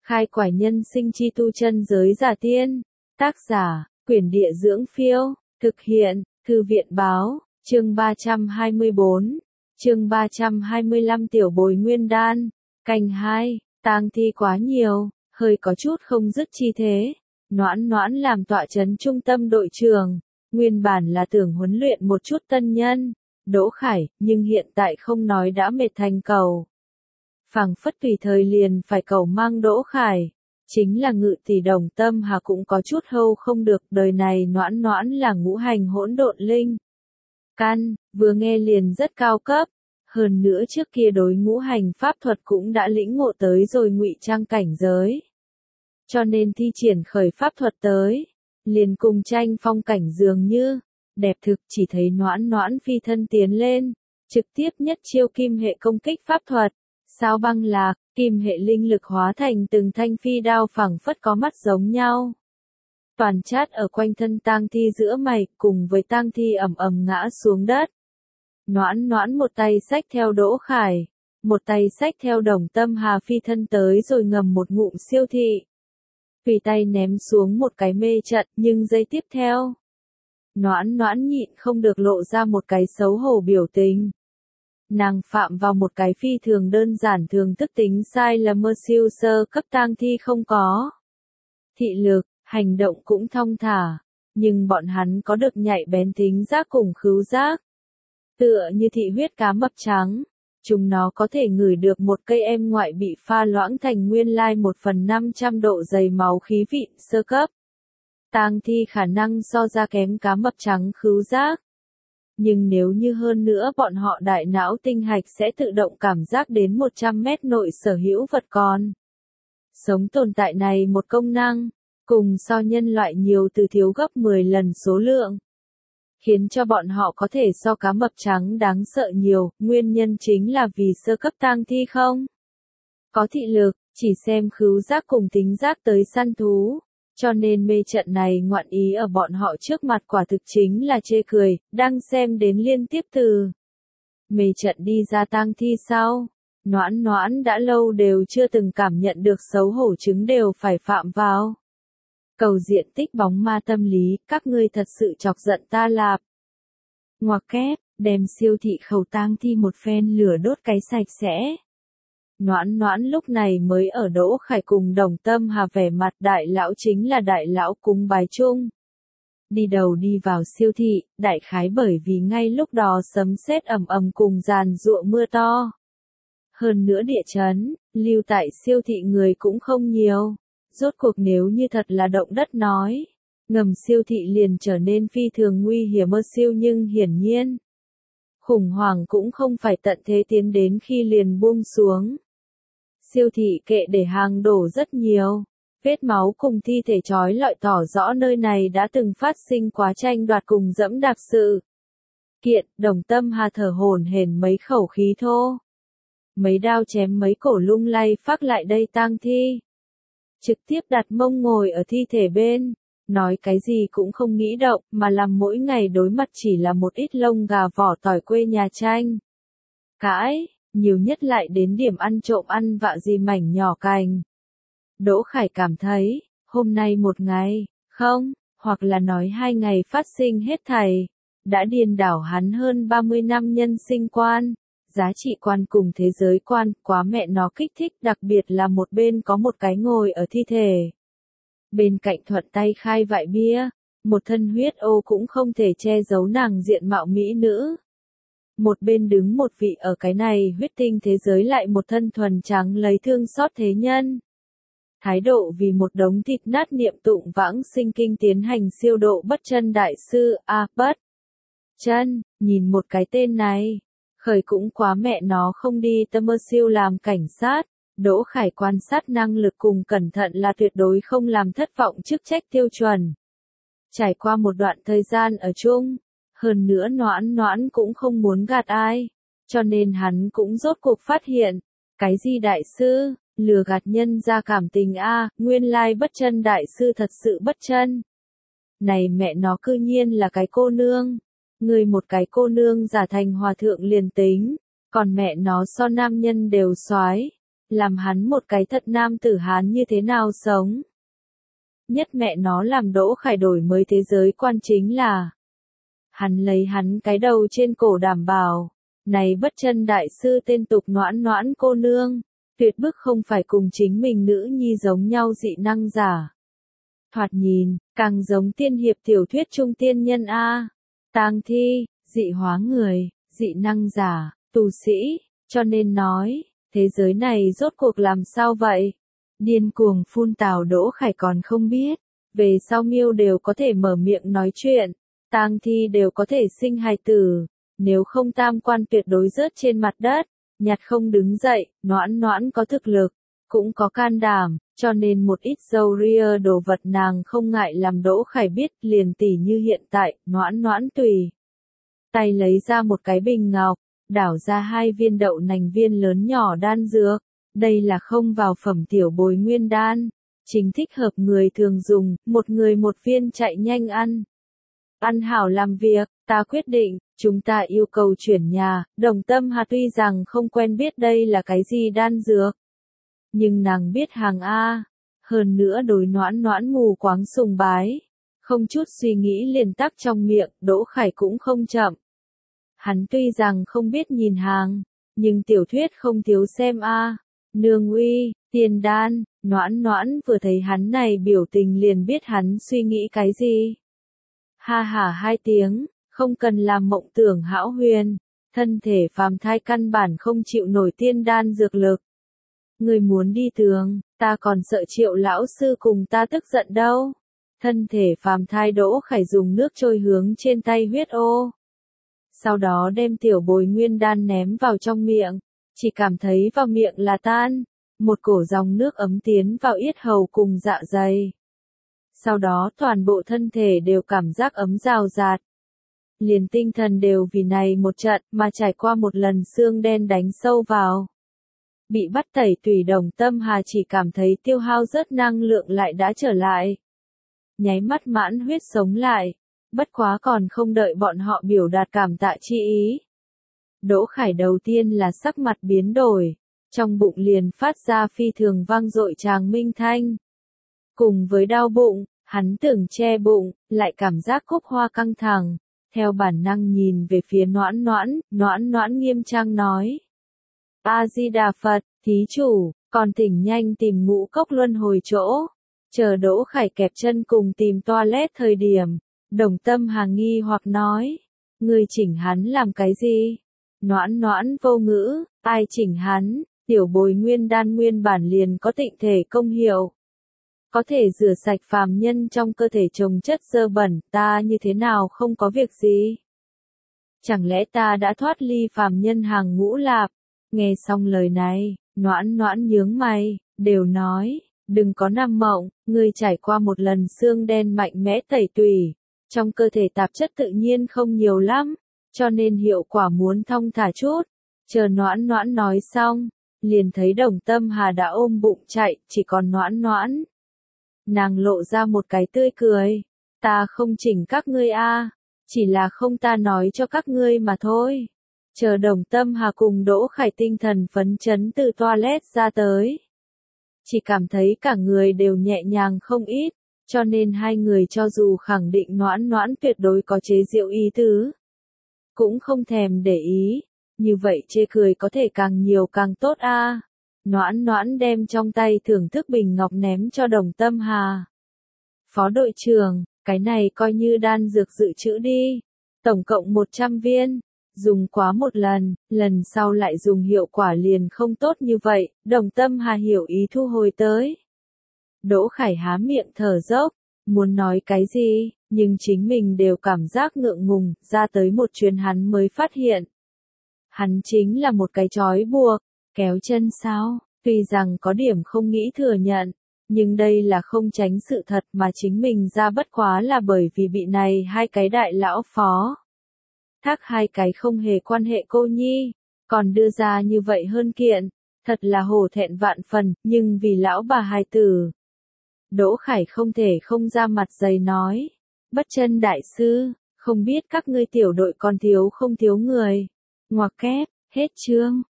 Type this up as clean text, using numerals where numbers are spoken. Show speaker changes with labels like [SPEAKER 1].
[SPEAKER 1] Khai quải nhân sinh chi tu chân giới giả tiên. Tác giả, Quyển Địa Dưỡng Phiêu. Thực hiện, Thư viện Báo. Chương 324. Chương 325 Tiểu Bồi Nguyên Đan. Canh 2. Tang thi quá nhiều, hơi có chút không dứt chi thế. Noãn Noãn làm tọa trấn trung tâm đội trưởng. Nguyên bản là tưởng huấn luyện một chút tân nhân, Đỗ Khải, nhưng hiện tại không nói đã mệt thành cầu. Phảng phất tùy thời liền phải cầu mang Đỗ Khải. Chính là Ngự tỷ Đồng Tâm Hà cũng có chút hâu không được, đời này Noãn Noãn là ngũ hành hỗn độn linh. Căn, vừa nghe liền rất cao cấp. Hơn nữa trước kia đối ngũ hành pháp thuật cũng đã lĩnh ngộ tới rồi ngụy trang cảnh giới. Cho nên thi triển khởi pháp thuật tới, liền cùng tranh phong cảnh dường như, đẹp thực chỉ thấy Noãn Noãn phi thân tiến lên, trực tiếp nhất chiêu kim hệ công kích pháp thuật, sao băng lạc, kim hệ linh lực hóa thành từng thanh phi đao phẳng phất có mắt giống nhau. Toàn chát ở quanh thân tang thi giữa mày, cùng với tang thi ầm ầm ngã xuống đất. Noãn Noãn một tay xách theo Đỗ Khải, một tay xách theo Đồng Tâm Hà phi thân tới rồi ngầm một ngụm siêu thị. Tùy tay ném xuống một cái mê trận, nhưng giây tiếp theo, Noãn Noãn nhịn không được lộ ra một cái xấu hổ biểu tình. Nàng phạm vào một cái phi thường đơn giản thường thức tính sai là mơ siêu sơ cấp tang thi không có. Thị lực, hành động cũng thong thả, nhưng bọn hắn có được nhạy bén tính giác cùng khứu giác. Tựa như thị huyết cá mập trắng, chúng nó có thể ngửi được một cây em ngoại bị pha loãng thành nguyên lai 1/500 độ dày máu khí vị sơ cấp. Tang thi khả năng so ra kém cá mập trắng khứu giác. Nhưng nếu như hơn nữa bọn họ đại não tinh hạch sẽ tự động cảm giác đến 100 mét nội sở hữu vật còn sống tồn tại này một công năng, cùng so nhân loại nhiều từ thiếu gấp 10 lần số lượng. Khiến cho bọn họ có thể so cá mập trắng đáng sợ nhiều, nguyên nhân chính là vì sơ cấp tang thi không có thị lực, chỉ xem khứu giác cùng tính giác tới săn thú, cho nên mê trận này ngoạn ý ở bọn họ trước mặt quả thực chính là chê cười, đang xem đến liên tiếp từ mê trận đi ra tang thi sau. Noãn Noãn đã lâu đều chưa từng cảm nhận được xấu hổ chứng đều phải phạm vào. Cầu diện tích bóng ma tâm lý, các ngươi thật sự chọc giận ta lạp. Ngoặc kép, đem siêu thị khẩu tang thi một phen lửa đốt cái sạch sẽ. Noãn Noãn lúc này mới ở Đỗ Khải cùng Đồng Tâm Hà vẻ mặt đại lão chính là đại lão cúng bái chung. Đi đầu đi vào siêu thị, đại khái bởi vì ngay lúc đó sấm sét ầm ầm cùng giàn giụa mưa to. Hơn nữa địa chấn, lưu tại siêu thị người cũng không nhiều. Rốt cuộc nếu như thật là động đất nói, ngầm siêu thị liền trở nên phi thường nguy hiểm mơ siêu nhưng hiển nhiên. Khủng hoảng cũng không phải tận thế tiến đến khi liền buông xuống. Siêu thị kệ để hàng đổ rất nhiều, vết máu cùng thi thể trói lọi tỏ rõ nơi này đã từng phát sinh quá tranh đoạt cùng dẫm đạp sự kiện. Đồng Tâm Hà thở hổn hển mấy khẩu khí thô. Mấy đao chém mấy cổ lung lay phác lại đây tang thi. Trực tiếp đặt mông ngồi ở thi thể bên, nói cái gì cũng không nghĩ động, mà làm mỗi ngày đối mặt chỉ là một ít lông gà vỏ tỏi quê nhà tranh. Cãi, nhiều nhất lại đến điểm ăn trộm ăn vạ gì mảnh nhỏ cành. Đỗ Khải cảm thấy, hôm nay một ngày, không, hoặc là nói 2 ngày phát sinh hết thảy, đã điên đảo hắn hơn 30 năm nhân sinh quan. Giá trị quan cùng thế giới quan, quá mẹ nó kích thích, đặc biệt là một bên có một cái ngồi ở thi thể. Bên cạnh thuận tay khai vại bia, một thân huyết ô cũng không thể che giấu nàng diện mạo mỹ nữ. Một bên đứng một vị ở cái này huyết tinh thế giới lại một thân thuần trắng lấy thương xót thế nhân. Thái độ vì một đống thịt nát niệm tụng vãng sinh kinh tiến hành siêu độ bất chân đại sư, bất chân, nhìn một cái tên này. Khởi cũng quá mẹ nó không đi tâm mơ siêu làm cảnh sát, Đỗ Khải quan sát năng lực cùng cẩn thận là tuyệt đối không làm thất vọng chức trách tiêu chuẩn. Trải qua một đoạn thời gian ở chung, hơn nữa Noãn Noãn cũng không muốn gạt ai, cho nên hắn cũng rốt cuộc phát hiện, cái gì đại sư, lừa gạt nhân ra cảm tình nguyên lai bất chân đại sư thật sự bất chân. Này mẹ nó cư nhiên là cái cô nương. Người một cái cô nương giả thành hòa thượng liền tính, còn mẹ nó so nam nhân đều soái, làm hắn một cái thật nam tử Hán như thế nào sống. Nhất mẹ nó làm Đỗ Khải đổi mới thế giới quan chính là hắn lấy hắn cái đầu trên cổ đảm bảo, này bất chân đại sư tên tục Noãn Noãn cô nương, tuyệt bức không phải cùng chính mình nữ nhi giống nhau dị năng giả. Thoạt nhìn, càng giống tiên hiệp tiểu thuyết trung tiên nhân a. Tang thi, dị hóa người, dị năng giả, tù sĩ, cho nên nói, thế giới này rốt cuộc làm sao vậy? Điên cuồng phun tào Đỗ Khải còn không biết, về sau Miêu đều có thể mở miệng nói chuyện, tang thi đều có thể sinh hài tử, nếu không tam quan tuyệt đối rớt trên mặt đất, nhặt không đứng dậy, Noãn Noãn có thực lực, cũng có can đảm, cho nên một ít dâu ria đồ vật nàng không ngại làm Đỗ Khải biết, liền tỉ như hiện tại, Noãn Noãn tùy tay lấy ra một cái bình ngọc, đảo ra 2 viên đậu nành viên lớn nhỏ đan dược, đây là không vào phẩm tiểu bồi nguyên đan, chính thích hợp người thường dùng, một người một viên chạy nhanh ăn. Ăn hảo làm việc, ta quyết định, chúng ta yêu cầu chuyển nhà, Đồng Tâm Hà tuy rằng không quen biết đây là cái gì đan dược, nhưng nàng biết hàng A, hơn nữa đối Noãn Noãn mù quáng sùng bái, không chút suy nghĩ liền tắc trong miệng, Đỗ Khải cũng không chậm. Hắn tuy rằng không biết nhìn hàng, nhưng tiểu thuyết không thiếu xem A, nương uy, tiền đan, Noãn Noãn vừa thấy hắn này biểu tình liền biết hắn suy nghĩ cái gì. Ha hả 2 tiếng, không cần làm mộng tưởng hão huyền, thân thể phàm thai căn bản không chịu nổi tiên đan dược lực. Người muốn đi tường, ta còn sợ Triệu lão sư cùng ta tức giận đâu. Thân thể phàm thai Đỗ Khải dùng nước trôi hướng trên tay huyết ô. Sau đó đem tiểu bồi nguyên đan ném vào trong miệng, chỉ cảm thấy vào miệng là tan, một cổ dòng nước ấm tiến vào yết hầu cùng dạ dày. Sau đó toàn bộ thân thể đều cảm giác ấm rào rạt. Liền tinh thần đều vì này một trận mà trải qua một lần xương đen đánh sâu vào. Bị bắt tẩy tùy Đồng Tâm Hà chỉ cảm thấy tiêu hao rất năng lượng lại đã trở lại. Nháy mắt mãn huyết sống lại, bất quá còn không đợi bọn họ biểu đạt cảm tạ chi ý. Đỗ Khải đầu tiên là sắc mặt biến đổi, trong bụng liền phát ra phi thường vang dội tràng minh thanh. Cùng với đau bụng, hắn tưởng che bụng, lại cảm giác cúc hoa căng thẳng, theo bản năng nhìn về phía Noãn Noãn, Noãn Noãn nghiêm trang nói. A-di-đà Phật, thí chủ, còn thỉnh nhanh tìm ngũ cốc luân hồi chỗ. Chờ Đỗ Khải kẹp chân cùng tìm toilet thời điểm, Đồng Tâm Hà nghi hoặc nói. Người chỉnh hắn làm cái gì? Noãn Noãn vô ngữ, ai chỉnh hắn, tiểu bồi nguyên đan nguyên bản liền có tịnh thể công hiệu. Có thể rửa sạch phàm nhân trong cơ thể trồng chất dơ bẩn, ta như thế nào không có việc gì? Chẳng lẽ ta đã thoát ly phàm nhân hàng ngũ lạp? Nghe xong lời này, Noãn Noãn nhướng mày, đều nói, đừng có nằm mộng, ngươi trải qua một lần xương đen mạnh mẽ tẩy tùy, trong cơ thể tạp chất tự nhiên không nhiều lắm, cho nên hiệu quả muốn thong thả chút. Chờ Noãn Noãn nói xong, liền thấy Đồng Tâm Hà đã ôm bụng chạy, chỉ còn Noãn Noãn. Nàng lộ ra một cái tươi cười, ta không chỉnh các ngươi a, chỉ là không ta nói cho các ngươi mà thôi. Chờ Đồng Tâm Hà cùng Đỗ Khải tinh thần phấn chấn từ toilet ra tới. Chỉ cảm thấy cả người đều nhẹ nhàng không ít, cho nên hai người cho dù khẳng định Noãn Noãn tuyệt đối có chế giễu ý tứ, cũng không thèm để ý, như vậy chê cười có thể càng nhiều càng tốt a. Noãn Noãn đem trong tay thưởng thức bình ngọc ném cho Đồng Tâm Hà. Phó đội trưởng, cái này coi như đan dược dự trữ đi, tổng cộng 100 viên. Dùng quá một lần sau lại dùng hiệu quả liền không tốt như vậy, Đồng Tâm Hà hiểu ý thu hồi tới. Đỗ Khải há miệng thở dốc, muốn nói cái gì, nhưng chính mình đều cảm giác ngượng ngùng, ra tới một chuyến hắn mới phát hiện. Hắn chính là một cái trói buộc, kéo chân sao, tuy rằng có điểm không nghĩ thừa nhận, nhưng đây là không tránh sự thật mà chính mình ra bất quá là bởi vì bị này 2 cái đại lão phó. Thác 2 cái không hề quan hệ cô nhi, còn đưa ra như vậy hơn kiện, thật là hổ thẹn vạn phần, nhưng vì lão bà hài tử. Đỗ Khải không thể không ra mặt dày nói, bất chân đại sư, không biết các ngươi tiểu đội còn thiếu không thiếu người. Ngoặc kép, hết chương.